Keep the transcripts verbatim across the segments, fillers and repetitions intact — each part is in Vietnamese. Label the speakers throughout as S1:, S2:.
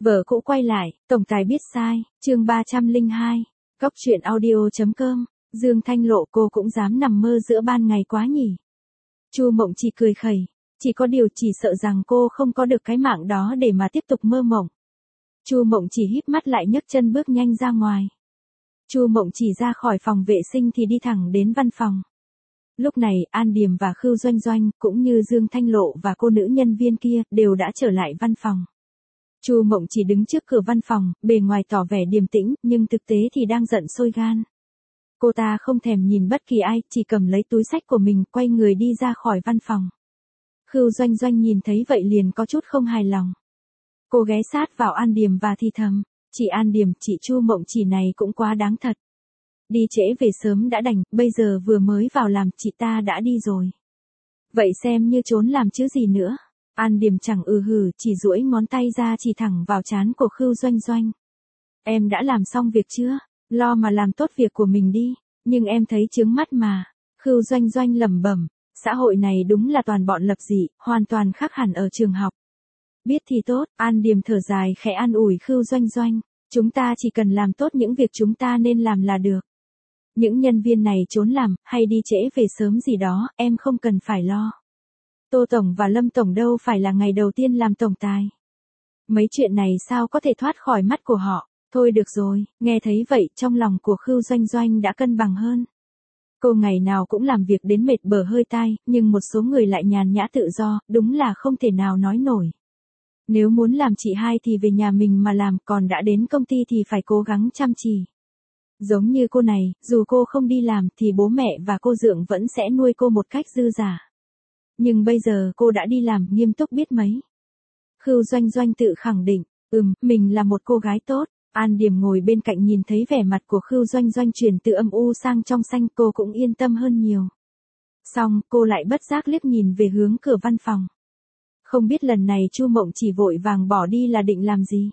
S1: Vợ cũ quay lại, tổng tài biết sai, chương ba trăm lẻ hai, Cóc truyện audio.com, Dương Thanh Lộ cô cũng dám nằm mơ giữa ban ngày quá nhỉ. Chu Mộng Chỉ cười khẩy, chỉ có điều chỉ sợ rằng cô không có được cái mạng đó để mà tiếp tục mơ mộng. Chu Mộng Chỉ híp mắt lại nhấc chân bước nhanh ra ngoài. Chu Mộng Chỉ ra khỏi phòng vệ sinh thì đi thẳng đến văn phòng. Lúc này An Điềm và Khưu Doanh Doanh cũng như Dương Thanh Lộ và cô nữ nhân viên kia đều đã trở lại văn phòng. Chu Mộng Chỉ đứng trước cửa văn phòng, bề ngoài tỏ vẻ điềm tĩnh, nhưng thực tế thì đang giận sôi gan. Cô ta không thèm nhìn bất kỳ ai, chỉ cầm lấy túi xách của mình, quay người đi ra khỏi văn phòng. Khưu Doanh Doanh nhìn thấy vậy liền có chút không hài lòng. Cô ghé sát vào An Điềm và thì thầm, chị An Điềm, chị Chu Mộng Chỉ này cũng quá đáng thật. Đi trễ về sớm đã đành, bây giờ vừa mới vào làm, chị ta đã đi rồi. Vậy xem như trốn làm chứ gì nữa. An Điềm chẳng ừ hừ, chỉ duỗi ngón tay ra chỉ thẳng vào trán của Khưu Doanh Doanh. Em đã làm xong việc chưa? Lo mà làm tốt việc của mình đi, nhưng em thấy chướng mắt mà. Khưu Doanh Doanh lẩm bẩm, xã hội này đúng là toàn bọn lập dị, hoàn toàn khác hẳn ở trường học. Biết thì tốt, An Điềm thở dài khẽ an ủi Khưu Doanh Doanh, chúng ta chỉ cần làm tốt những việc chúng ta nên làm là được. Những nhân viên này trốn làm, hay đi trễ về sớm gì đó, em không cần phải lo. Tô Tổng và Lâm Tổng đâu phải là ngày đầu tiên làm tổng tài. Mấy chuyện này sao có thể thoát khỏi mắt của họ. Thôi được rồi, nghe thấy vậy trong lòng của Khưu Doanh Doanh đã cân bằng hơn. Cô ngày nào cũng làm việc đến mệt bở hơi tai, nhưng một số người lại nhàn nhã tự do, đúng là không thể nào nói nổi. Nếu muốn làm chị hai thì về nhà mình mà làm, còn đã đến công ty thì phải cố gắng chăm chỉ. Giống như cô này, dù cô không đi làm thì bố mẹ và cô Dượng vẫn sẽ nuôi cô một cách dư dả. Nhưng bây giờ cô đã đi làm, nghiêm túc biết mấy. Khưu Doanh Doanh tự khẳng định, ừm, mình là một cô gái tốt. An Điềm ngồi bên cạnh nhìn thấy vẻ mặt của Khưu Doanh Doanh chuyển từ âm u sang trong xanh, cô cũng yên tâm hơn nhiều. Xong, cô lại bất giác liếc nhìn về hướng cửa văn phòng. Không biết lần này Chu Mộng Chỉ vội vàng bỏ đi là định làm gì.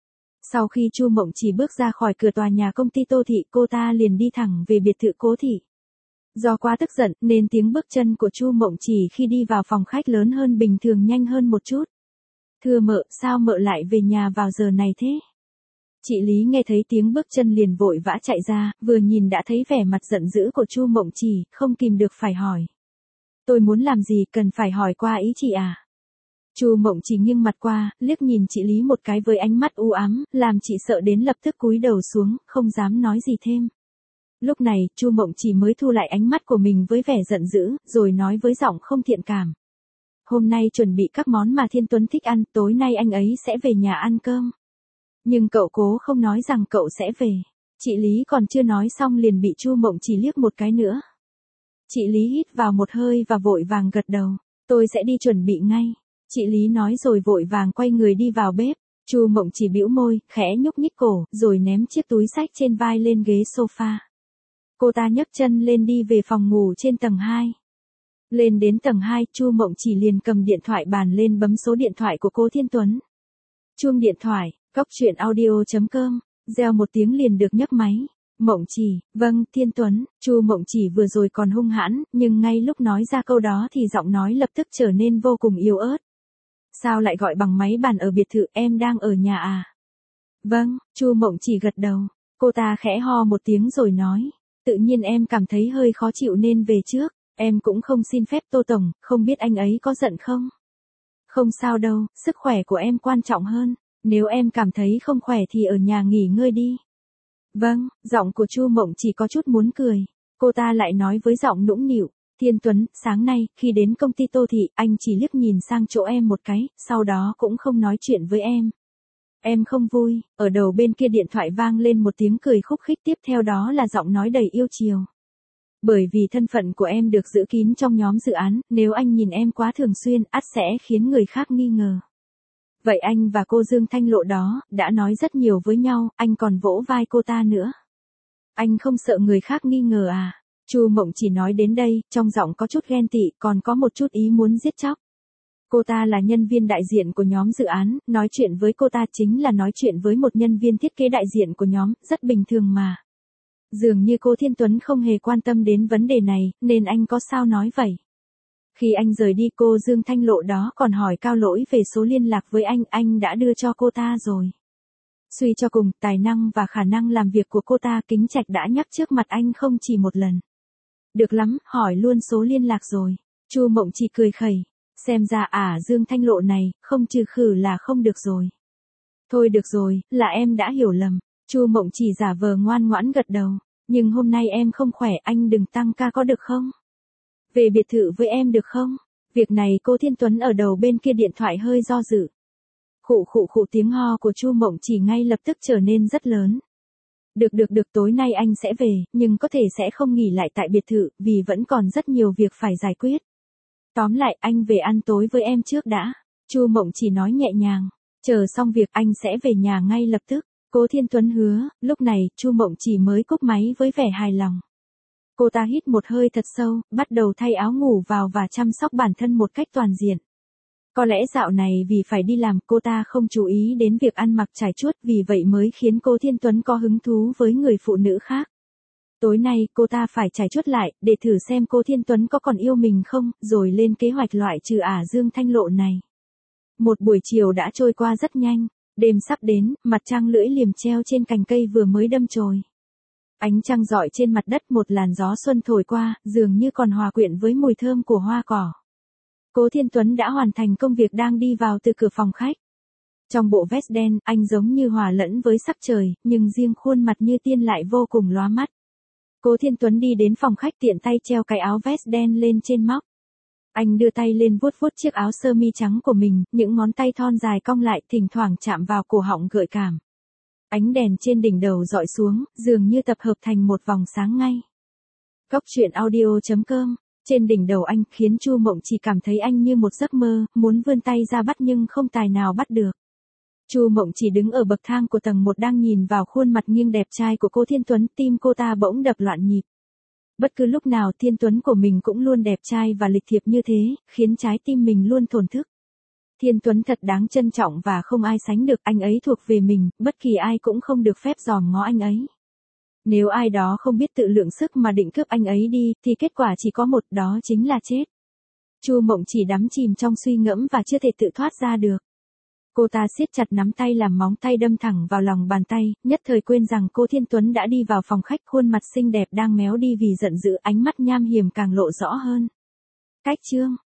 S1: Sau khi Chu Mộng Chỉ bước ra khỏi cửa tòa nhà công ty Tô Thị, cô ta liền đi thẳng về biệt thự Cố Thị. Do quá tức giận, nên tiếng bước chân của Chu Mộng Chỉ khi đi vào phòng khách lớn hơn bình thường nhanh hơn một chút. Thưa mợ, sao mợ lại về nhà vào giờ này thế? Chị Lý nghe thấy tiếng bước chân liền vội vã chạy ra, vừa nhìn đã thấy vẻ mặt giận dữ của Chu Mộng Chỉ, không kìm được phải hỏi. Tôi muốn làm gì, cần phải hỏi qua ý chị à? Chu Mộng Chỉ nghiêng mặt qua, liếc nhìn chị Lý một cái với ánh mắt u ám, làm chị sợ đến lập tức cúi đầu xuống, không dám nói gì thêm. Lúc này, Chu Mộng Chỉ mới thu lại ánh mắt của mình với vẻ giận dữ, rồi nói với giọng không thiện cảm. Hôm nay chuẩn bị các món mà Thiên Tuấn thích ăn, tối nay anh ấy sẽ về nhà ăn cơm. Nhưng cậu cố không nói rằng cậu sẽ về. Chị Lý còn chưa nói xong liền bị Chu Mộng Chỉ liếc một cái nữa. Chị Lý hít vào một hơi và vội vàng gật đầu. Tôi sẽ đi chuẩn bị ngay. Chị Lý nói rồi vội vàng quay người đi vào bếp. Chu Mộng Chỉ bĩu môi, khẽ nhúc nhích cổ, rồi ném chiếc túi xách trên vai lên ghế sofa. Cô ta nhấc chân lên đi về phòng ngủ trên tầng hai. Lên đến tầng hai, Chu Mộng Chỉ liền cầm điện thoại bàn lên bấm số điện thoại của cô Thiên Tuấn. Chuông điện thoại, Cóc truyện audio.com, reo một tiếng liền được nhấc máy. Mộng Chỉ, vâng, Thiên Tuấn. Chu Mộng Chỉ vừa rồi còn hung hãn, nhưng ngay lúc nói ra câu đó thì giọng nói lập tức trở nên vô cùng yếu ớt. Sao lại gọi bằng máy bàn ở biệt thự, em đang ở nhà à? Vâng, Chu Mộng Chỉ gật đầu. Cô ta khẽ ho một tiếng rồi nói, tự nhiên em cảm thấy hơi khó chịu nên về trước, em cũng không xin phép Tô Tổng, không biết anh ấy có giận không? Không sao đâu, sức khỏe của em quan trọng hơn. Nếu em cảm thấy không khỏe thì ở nhà nghỉ ngơi đi. Vâng, giọng của Chu Mộng Chỉ có chút muốn cười. Cô ta lại nói với giọng nũng nịu, Thiên Tuấn, sáng nay, khi đến công ty Tô Thị, anh chỉ liếc nhìn sang chỗ em một cái, sau đó cũng không nói chuyện với em. Em không vui. Ở đầu bên kia điện thoại vang lên một tiếng cười khúc khích, tiếp theo đó là giọng nói đầy yêu chiều. Bởi vì thân phận của em được giữ kín trong nhóm dự án, nếu anh nhìn em quá thường xuyên, ắt sẽ khiến người khác nghi ngờ. Vậy anh và cô Dương Thanh Lộ đó, đã nói rất nhiều với nhau, anh còn vỗ vai cô ta nữa. Anh không sợ người khác nghi ngờ à? Chu Mộng Chỉ nói đến đây, trong giọng có chút ghen tị, còn có một chút ý muốn giết chóc. Cô ta là nhân viên đại diện của nhóm dự án, nói chuyện với cô ta chính là nói chuyện với một nhân viên thiết kế đại diện của nhóm, rất bình thường mà. Dường như cô Thiên Tuấn không hề quan tâm đến vấn đề này, nên anh có sao nói vậy. Khi anh rời đi, cô Dương Thanh Lộ đó còn hỏi Cao Lỗi về số liên lạc với anh, anh đã đưa cho cô ta rồi. Suy cho cùng, tài năng và khả năng làm việc của cô ta Kính Trạch đã nhắc trước mặt anh không chỉ một lần. Được lắm, hỏi luôn số liên lạc rồi. Chu Mộng Chỉ cười khẩy. Xem ra à Dương Thanh Lộ này, không trừ khử là không được rồi. Thôi được rồi, là em đã hiểu lầm. Chu Mộng Chỉ giả vờ ngoan ngoãn gật đầu. Nhưng hôm nay em không khỏe, anh đừng tăng ca có được không? Về biệt thự với em được không? Việc này cô Thiên Tuấn ở đầu bên kia điện thoại hơi do dự. Khụ khụ khụ, tiếng ho của Chu Mộng Chỉ ngay lập tức trở nên rất lớn. Được được được, tối nay anh sẽ về, nhưng có thể sẽ không nghỉ lại tại biệt thự, vì vẫn còn rất nhiều việc phải giải quyết. Tóm lại, anh về ăn tối với em trước đã. Chu Mộng Chỉ nói nhẹ nhàng. Chờ xong việc anh sẽ về nhà ngay lập tức. Cố Thiên Tuấn hứa. Lúc này, Chu Mộng Chỉ mới cúp máy với vẻ hài lòng. Cô ta hít một hơi thật sâu, bắt đầu thay áo ngủ vào và chăm sóc bản thân một cách toàn diện. Có lẽ dạo này vì phải đi làm, cô ta không chú ý đến việc ăn mặc trải chuốt, vì vậy mới khiến cô Thiên Tuấn có hứng thú với người phụ nữ khác. Tối nay, cô ta phải trải chuốt lại, để thử xem cô Thiên Tuấn có còn yêu mình không, rồi lên kế hoạch loại trừ ả Dương Thanh Lộ này. Một buổi chiều đã trôi qua rất nhanh, đêm sắp đến, mặt trăng lưỡi liềm treo trên cành cây vừa mới đâm chồi. Ánh trăng rọi trên mặt đất, một làn gió xuân thổi qua, dường như còn hòa quyện với mùi thơm của hoa cỏ. Cố Thiên Tuấn đã hoàn thành công việc đang đi vào từ cửa phòng khách. Trong bộ vest đen, anh giống như hòa lẫn với sắc trời, nhưng riêng khuôn mặt như tiên lại vô cùng lóa mắt. Cố Thiên Tuấn đi đến phòng khách, tiện tay treo cái áo vest đen lên trên móc. Anh đưa tay lên vuốt vuốt chiếc áo sơ mi trắng của mình, những ngón tay thon dài cong lại, thỉnh thoảng chạm vào cổ họng gợi cảm. Ánh đèn trên đỉnh đầu dọi xuống, dường như tập hợp thành một vòng sáng ngay. Cốc truyện audio chấm com. Trên đỉnh đầu anh khiến Chu Mộng Chỉ cảm thấy anh như một giấc mơ, muốn vươn tay ra bắt nhưng không tài nào bắt được. Chu Mộng Chỉ đứng ở bậc thang của tầng một đang nhìn vào khuôn mặt nghiêng đẹp trai của cô Thiên Tuấn, tim cô ta bỗng đập loạn nhịp. Bất cứ lúc nào Thiên Tuấn của mình cũng luôn đẹp trai và lịch thiệp như thế, khiến trái tim mình luôn thổn thức. Thiên Tuấn thật đáng trân trọng và không ai sánh được, anh ấy thuộc về mình, bất kỳ ai cũng không được phép dòm ngó anh ấy. Nếu ai đó không biết tự lượng sức mà định cướp anh ấy đi, thì kết quả chỉ có một, đó chính là chết. Chu Mộng Chỉ đắm chìm trong suy ngẫm và chưa thể tự thoát ra được. Cô ta siết chặt nắm tay làm móng tay đâm thẳng vào lòng bàn tay, nhất thời quên rằng cô Thiên Tuấn đã đi vào phòng khách, khuôn mặt xinh đẹp đang méo đi vì giận dữ, ánh mắt nham hiểm càng lộ rõ hơn. Cách chương